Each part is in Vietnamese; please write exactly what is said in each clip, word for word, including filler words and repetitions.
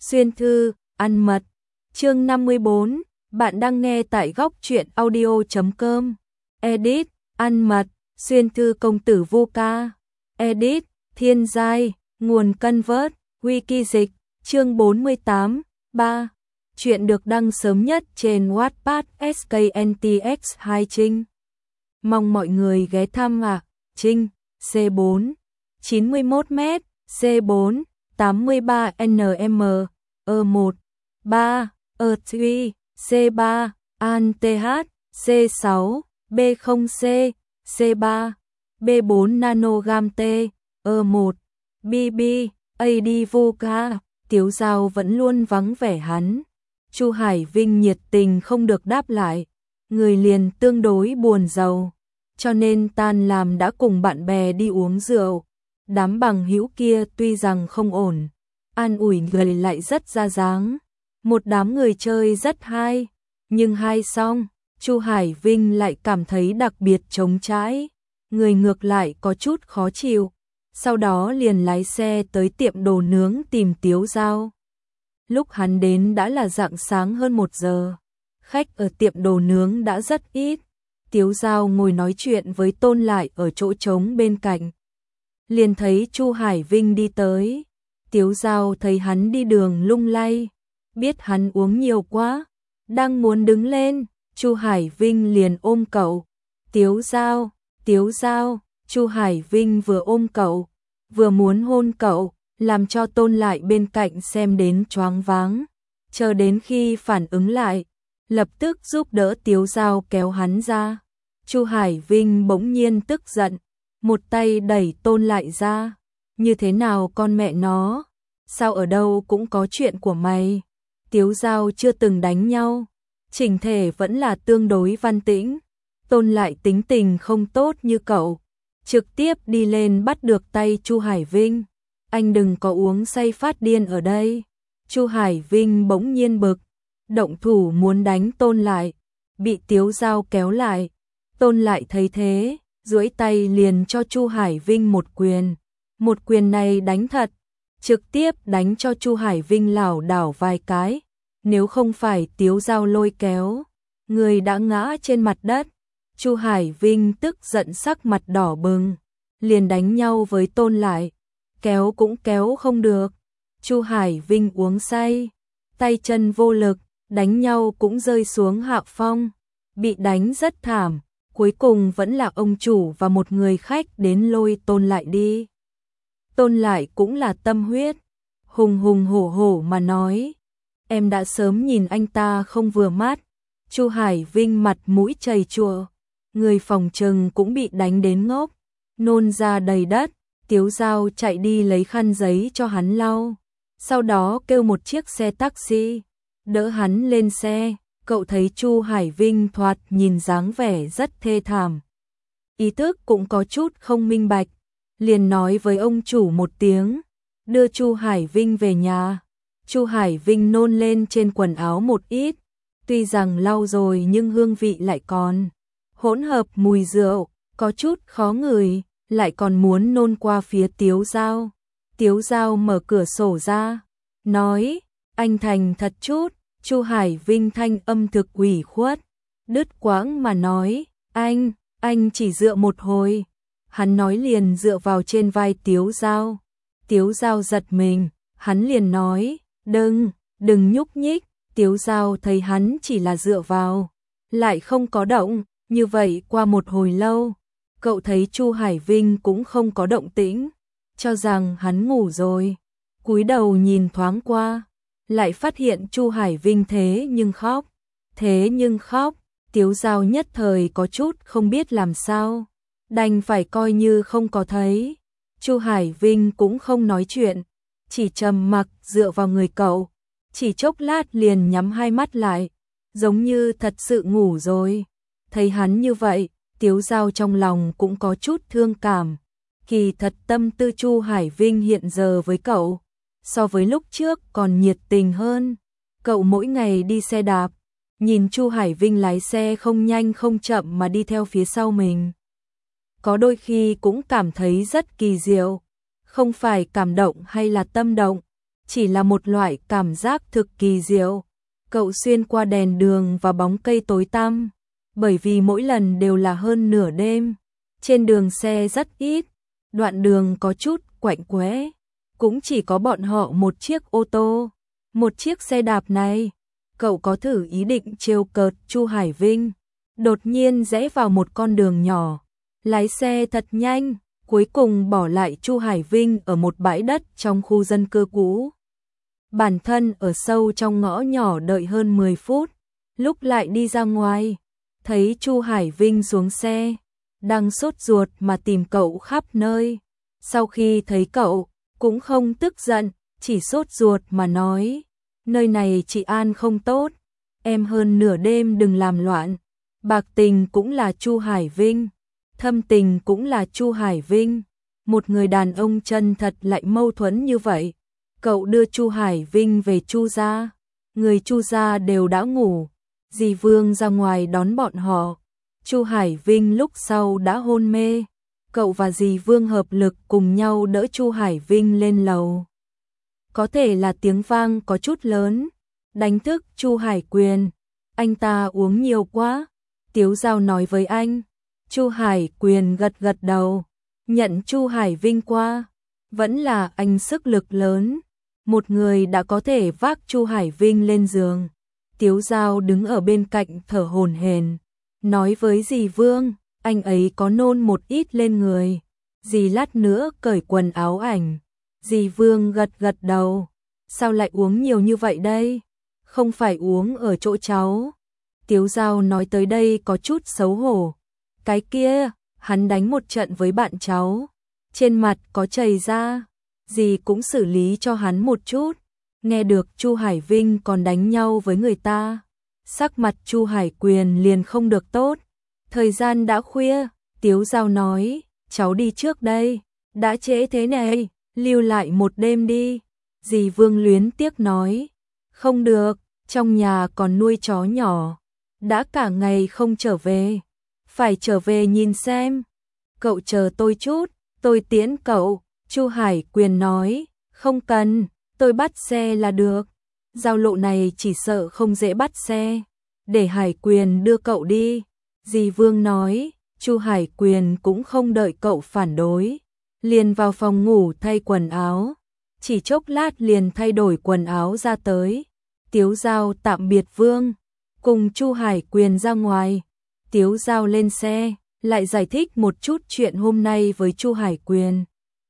Xuyên thư, ăn mật. Chương năm mươi bốn, bạn đang nghe tại góc truyện audio chấm com. Edit, ăn mật, xuyên thư công tử vô ca. Edit, thiên giai, nguồn Convert, wiki dịch, chương bốn mươi tám, ba. Chuyện được đăng sớm nhất trên Wattpad ét ca en tê ích hai Trinh. Mong mọi người ghé thăm ạ. À. Trinh, C bốn, chín mươi mốt mét, C bốn, tám mươi ba N M, E một, ba, E ba, C ba, An T H, C sáu, B không C, C ba, B bốn nanogam T, E một, B B, A D Voca. Tiếu Dao vẫn luôn vắng vẻ hắn. Chu Hải Vinh nhiệt tình không được đáp lại, người liền tương đối buồn rầu, cho nên tan làm đã cùng bạn bè đi uống rượu. Đám bằng hữu kia tuy rằng không ổn, an ủi người lại rất ra dáng. Một đám người chơi rất hay, nhưng hay xong, Chu Hải Vinh lại cảm thấy đặc biệt trống trải, người ngược lại có chút khó chịu. Sau đó liền lái xe tới tiệm đồ nướng tìm Tiếu Dao. Lúc hắn đến đã là rạng sáng hơn một giờ, khách ở tiệm đồ nướng đã rất ít. Tiếu Dao ngồi nói chuyện với Tôn Lại ở chỗ trống bên cạnh. Liền thấy Chu Hải Vinh đi tới. Tiếu Dao thấy hắn đi đường lung lay, biết hắn uống nhiều quá, đang muốn đứng lên, Chu Hải Vinh liền ôm cậu. Tiếu Dao, Tiếu Dao, Chu Hải Vinh vừa ôm cậu, vừa muốn hôn cậu, làm cho Tôn Lại bên cạnh xem đến choáng váng. Chờ đến khi phản ứng lại, lập tức giúp đỡ Tiếu Dao kéo hắn ra. Chu Hải Vinh bỗng nhiên tức giận, một tay đẩy Tôn Lại ra. Như thế nào con mẹ nó? Sao ở đâu cũng có chuyện của mày? Tiếu Dao chưa từng đánh nhau, chỉnh thể vẫn là tương đối văn tĩnh. Tôn Lại tính tình không tốt như cậu, trực tiếp đi lên bắt được tay Chu Hải Vinh. Anh đừng có uống say phát điên ở đây. Chu Hải Vinh bỗng nhiên bực, động thủ muốn đánh Tôn Lại, bị Tiếu Dao kéo lại. Tôn Lại thấy thế, duỗi tay liền cho Chu Hải Vinh một quyền. Một quyền này đánh thật, trực tiếp đánh cho Chu Hải Vinh lảo đảo vài cái. Nếu không phải Tiếu Dao lôi kéo, người đã ngã trên mặt đất. Chu Hải Vinh tức giận sắc mặt đỏ bừng, liền đánh nhau với Tôn Lại. Kéo cũng kéo không được. Chu Hải Vinh uống say, tay chân vô lực, đánh nhau cũng rơi xuống hạ phong, bị đánh rất thảm. Cuối cùng vẫn là ông chủ và một người khách đến lôi Tôn Lại đi. Tôn Lại cũng là tâm huyết, hùng hùng hổ hổ mà nói, em đã sớm nhìn anh ta không vừa mắt. Chu Hải Vinh mặt mũi chảy chùa, người phòng trừng cũng bị đánh đến ngốc, nôn ra đầy đất. Tiếu Dao chạy đi lấy khăn giấy cho hắn lau, sau đó kêu một chiếc xe taxi, đỡ hắn lên xe. Cậu thấy Chu Hải Vinh thoạt nhìn dáng vẻ rất thê thảm, ý thức cũng có chút không minh bạch, liền nói với ông chủ một tiếng, đưa Chu Hải Vinh về nhà. Chu Hải Vinh nôn lên trên quần áo một ít, tuy rằng lau rồi nhưng hương vị lại còn hỗn hợp mùi rượu, có chút khó ngửi, lại còn muốn nôn qua phía Tiếu Dao. Tiếu Dao mở cửa sổ ra, nói, anh thành thật chút. Chu Hải Vinh thanh âm thực ủy khuất, đứt quãng mà nói, anh, anh chỉ dựa một hồi. Hắn nói liền dựa vào trên vai Tiếu Dao. Tiếu Dao giật mình, hắn liền nói, đừng, đừng nhúc nhích. Tiếu Dao thấy hắn chỉ là dựa vào, lại không có động, như vậy qua một hồi lâu, cậu thấy Chu Hải Vinh cũng không có động tĩnh, cho rằng hắn ngủ rồi, cúi đầu nhìn thoáng qua, lại phát hiện Chu Hải Vinh thế nhưng khóc, thế nhưng khóc. Tiếu Dao nhất thời có chút không biết làm sao, đành phải coi như không có thấy. Chu Hải Vinh cũng không nói chuyện, chỉ trầm mặc dựa vào người cậu, chỉ chốc lát liền nhắm hai mắt lại, giống như thật sự ngủ rồi. Thấy hắn như vậy, Tiếu Dao trong lòng cũng có chút thương cảm. Kỳ thật tâm tư Chu Hải Vinh hiện giờ với cậu, so với lúc trước còn nhiệt tình hơn. Cậu mỗi ngày đi xe đạp, nhìn Chu Hải Vinh lái xe không nhanh không chậm mà đi theo phía sau mình, có đôi khi cũng cảm thấy rất kỳ diệu. Không phải cảm động hay là tâm động, chỉ là một loại cảm giác thực kỳ diệu. Cậu xuyên qua đèn đường và bóng cây tối tăm, bởi vì mỗi lần đều là hơn nửa đêm. Trên đường xe rất ít, đoạn đường có chút quạnh quẽ, cũng chỉ có bọn họ một chiếc ô tô, một chiếc xe đạp này. Cậu có thử ý định trêu cợt Chu Hải Vinh, đột nhiên rẽ vào một con đường nhỏ, lái xe thật nhanh, cuối cùng bỏ lại Chu Hải Vinh ở một bãi đất trong khu dân cư cũ. Bản thân ở sâu trong ngõ nhỏ đợi hơn mười phút, lúc lại đi ra ngoài, thấy Chu Hải Vinh xuống xe, đang sốt ruột mà tìm cậu khắp nơi. Sau khi thấy cậu, cũng không tức giận, chỉ sốt ruột mà nói, nơi này trị an không tốt, em hơn nửa đêm đừng làm loạn. Bạc tình cũng là Chu Hải Vinh, thâm tình cũng là Chu Hải Vinh, một người đàn ông chân thật lại mâu thuẫn như vậy. Cậu đưa Chu Hải Vinh về Chu gia, người Chu gia đều đã ngủ, dì Vương ra ngoài đón bọn họ. Chu Hải Vinh lúc sau đã hôn mê, cậu và dì Vương hợp lực cùng nhau đỡ Chu Hải Vinh lên lầu. Có thể là tiếng vang có chút lớn, đánh thức Chu Hải Quyền, anh ta uống nhiều quá, Tiếu Giao nói với anh. Chu Hải Quyền gật gật đầu, nhận Chu Hải Vinh qua, vẫn là anh sức lực lớn, một người đã có thể vác Chu Hải Vinh lên giường. Tiếu Giao đứng ở bên cạnh thở hổn hển, nói với dì Vương, anh ấy có nôn một ít lên người, dì lát nữa cởi quần áo ảnh. Dì Vương gật gật đầu, sao lại uống nhiều như vậy đây? Không phải uống ở chỗ cháu. Tiếu Giao nói tới đây có chút xấu hổ. Cái kia, hắn đánh một trận với bạn cháu, trên mặt có chảy ra, dì cũng xử lý cho hắn một chút. Nghe được Chu Hải Vinh còn đánh nhau với người ta, sắc mặt Chu Hải Quyền liền không được tốt. Thời gian đã khuya, Tiếu Giao nói, cháu đi trước đây, đã trễ thế này, lưu lại một đêm đi. Dì Vương luyến tiếc nói, không được, trong nhà còn nuôi chó nhỏ, đã cả ngày không trở về, phải trở về nhìn xem. Cậu chờ tôi chút, tôi tiễn cậu. Chu Hải Quyền nói, không cần, tôi bắt xe là được. Giao lộ này chỉ sợ không dễ bắt xe, để Hải Quyền đưa cậu đi. Dì Vương nói, Chu Hải Quyền cũng không đợi cậu phản đối, liền vào phòng ngủ thay quần áo, chỉ chốc lát liền thay đổi quần áo ra tới. Tiếu Giao tạm biệt Vương, cùng Chu Hải Quyền ra ngoài. Tiếu Giao lên xe, lại giải thích một chút chuyện hôm nay với Chu Hải Quyền.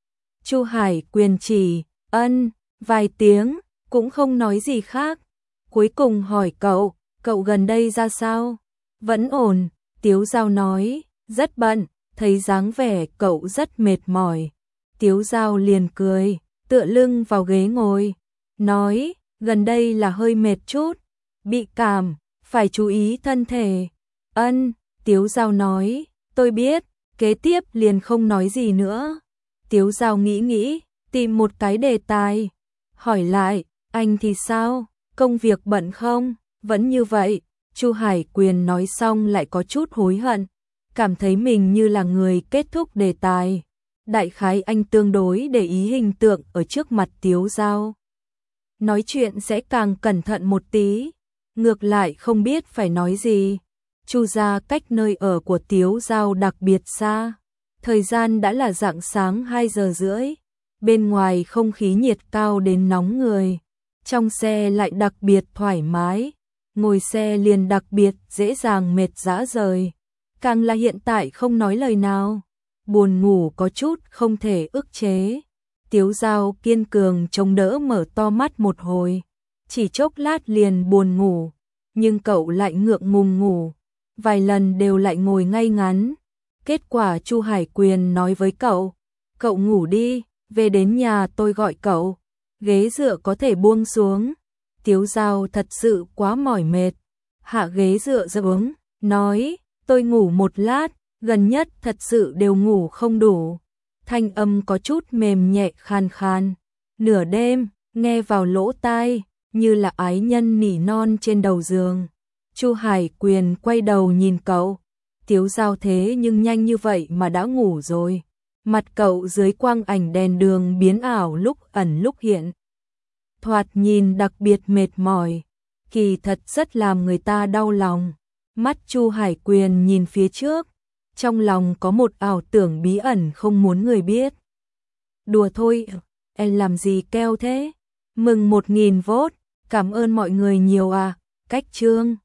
Chu Hải Quyền chỉ ân vài tiếng, cũng không nói gì khác. Cuối cùng hỏi cậu, cậu gần đây ra sao? Vẫn ổn, Tiếu Giao nói, rất bận, thấy dáng vẻ cậu rất mệt mỏi. Tiếu Giao liền cười, tựa lưng vào ghế ngồi, nói, gần đây là hơi mệt chút, bị cảm, phải chú ý thân thể. Ân, Tiếu Giao nói, tôi biết, kế tiếp liền không nói gì nữa. Tiếu Giao nghĩ nghĩ, tìm một cái đề tài, hỏi lại, anh thì sao, công việc bận không? Vẫn như vậy. Chu Hải Quyền nói xong lại có chút hối hận, cảm thấy mình như là người kết thúc đề tài. Đại khái anh tương đối để ý hình tượng ở trước mặt Tiếu Giao, nói chuyện sẽ càng cẩn thận một tí, ngược lại không biết phải nói gì. Chu gia cách nơi ở của Tiếu Giao đặc biệt xa, thời gian đã là rạng sáng hai giờ rưỡi, bên ngoài không khí nhiệt cao đến nóng người, trong xe lại đặc biệt thoải mái, ngồi xe liền đặc biệt dễ dàng mệt rã rời, càng là hiện tại không nói lời nào, buồn ngủ có chút không thể ức chế. Tiếu Giao kiên cường chống đỡ mở to mắt một hồi, chỉ chốc lát liền buồn ngủ, nhưng cậu lại ngượng ngùng ngủ, vài lần đều lại ngồi ngay ngắn. Kết quả Chu Hải Quyền nói với cậu, cậu ngủ đi, về đến nhà tôi gọi cậu, ghế dựa có thể buông xuống. Tiếu Giao thật sự quá mỏi mệt, hạ ghế dựa xuống, nói, tôi ngủ một lát, gần nhất thật sự đều ngủ không đủ. Thanh âm có chút mềm nhẹ khan khan, nửa đêm, nghe vào lỗ tai, như là ái nhân nỉ non trên đầu giường. Chu Hải Quyền quay đầu nhìn cậu, Tiếu Giao thế nhưng nhanh như vậy mà đã ngủ rồi. Mặt cậu dưới quang ảnh đèn đường biến ảo lúc ẩn lúc hiện. thoạt nhìn đặc biệt mệt mỏi, kỳ thật rất làm người ta đau lòng. Mắt Chu Hải Quyền nhìn phía trước, trong lòng có một ảo tưởng bí ẩn không muốn người biết. Đùa thôi, em làm gì keo thế? Mừng một nghìn vote, cảm ơn mọi người nhiều à, cách chương.